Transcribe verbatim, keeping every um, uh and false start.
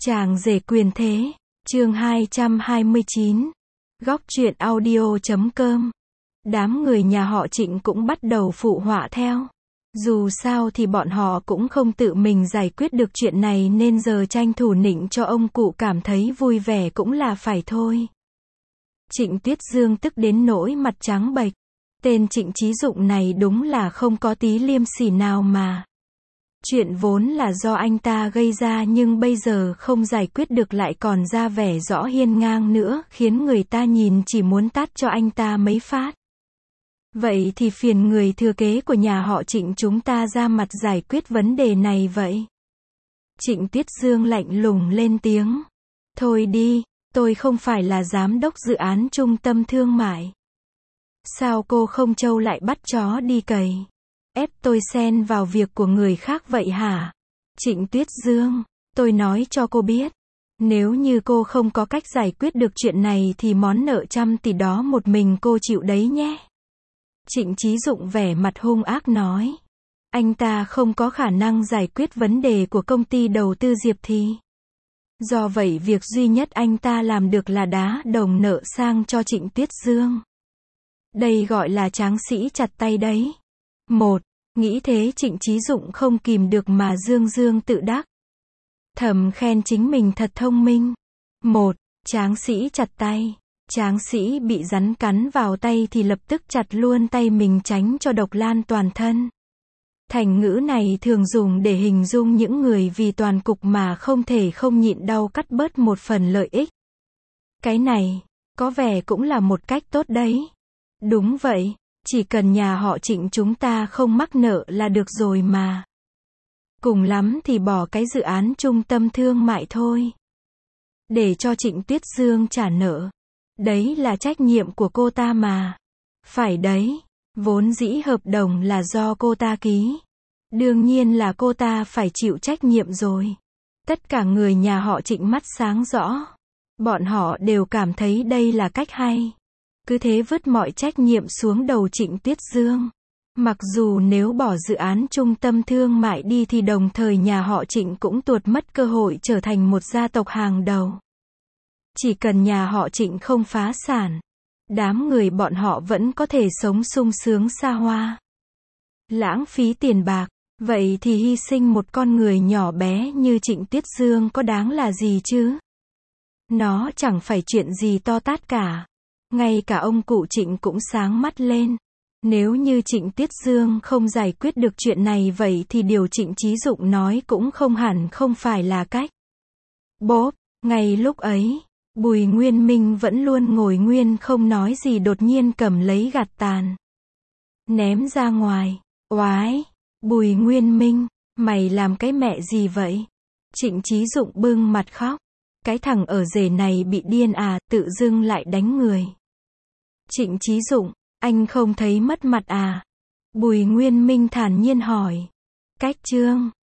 Chàng rể quyền thế, chương hai trăm hai mươi chín. Góc truyện audio chấm com. Đám người nhà họ Trịnh cũng bắt đầu phụ họa theo. Dù sao thì bọn họ cũng không tự mình giải quyết được chuyện này nên giờ tranh thủ nịnh cho ông cụ cảm thấy vui vẻ cũng là phải thôi. Trịnh Tuyết Dương tức đến nỗi mặt trắng bệch. Tên Trịnh Chí Dụng này đúng là không có tí liêm sỉ nào mà. Chuyện vốn là do anh ta gây ra nhưng bây giờ không giải quyết được lại còn ra vẻ rõ hiên ngang nữa, khiến người ta nhìn chỉ muốn tát cho anh ta mấy phát. Vậy thì phiền người thừa kế của nhà họ Trịnh chúng ta ra mặt giải quyết vấn đề này vậy. Trịnh Tuyết Dương lạnh lùng lên tiếng. Thôi đi, tôi không phải là giám đốc dự án trung tâm thương mại. Sao cô không trâu lại bắt chó đi cày? Ép tôi xen vào việc của người khác vậy hả? Trịnh Tuyết Dương, tôi nói cho cô biết. Nếu như cô không có cách giải quyết được chuyện này thì món nợ trăm tỷ đó một mình cô chịu đấy nhé. Trịnh Chí Dụng vẻ mặt hung ác nói. Anh ta không có khả năng giải quyết vấn đề của công ty đầu tư Diệp Thị. Do vậy việc duy nhất anh ta làm được là đá đồng nợ sang cho Trịnh Tuyết Dương. Đây gọi là tráng sĩ chặt tay đấy. Một, nghĩ thế Trịnh Chí Dụng không kìm được mà dương dương tự đắc. Thầm khen chính mình thật thông minh. Một, tráng sĩ chặt tay. Tráng sĩ bị rắn cắn vào tay thì lập tức chặt luôn tay mình tránh cho độc lan toàn thân. Thành ngữ này thường dùng để hình dung những người vì toàn cục mà không thể không nhịn đau cắt bớt một phần lợi ích. Cái này, có vẻ cũng là một cách tốt đấy. Đúng vậy. Chỉ cần nhà họ Trịnh chúng ta không mắc nợ là được rồi mà. Cùng lắm thì bỏ cái dự án trung tâm thương mại thôi. Để cho Trịnh Tuyết Dương trả nợ. Đấy là trách nhiệm của cô ta mà. Phải đấy, vốn dĩ hợp đồng là do cô ta ký. Đương nhiên là cô ta phải chịu trách nhiệm rồi. Tất cả người nhà họ Trịnh mắt sáng rõ. Bọn họ đều cảm thấy đây là cách hay. Cứ thế vứt mọi trách nhiệm xuống đầu Trịnh Tuyết Dương. Mặc dù nếu bỏ dự án trung tâm thương mại đi thì đồng thời nhà họ Trịnh cũng tuột mất cơ hội trở thành một gia tộc hàng đầu. Chỉ cần nhà họ Trịnh không phá sản, đám người bọn họ vẫn có thể sống sung sướng xa hoa. Lãng phí tiền bạc, vậy thì hy sinh một con người nhỏ bé như Trịnh Tuyết Dương có đáng là gì chứ? Nó chẳng phải chuyện gì to tát cả. Ngay cả ông cụ Trịnh cũng sáng mắt lên. Nếu như Trịnh Tuyết Dương không giải quyết được chuyện này vậy thì điều Trịnh Chí Dụng nói cũng không hẳn không phải là cách. Bốp, ngay lúc ấy, Bùi Nguyên Minh vẫn luôn ngồi nguyên không nói gì đột nhiên cầm lấy gạt tàn. Ném ra ngoài. Oái, Bùi Nguyên Minh, mày làm cái mẹ gì vậy? Trịnh Chí Dụng bưng mặt khóc. Cái thằng ở rể này bị điên à, tự dưng lại đánh người. Trịnh Chí Dụng, anh không thấy mất mặt à? Bùi Nguyên Minh thản nhiên hỏi. Cách chương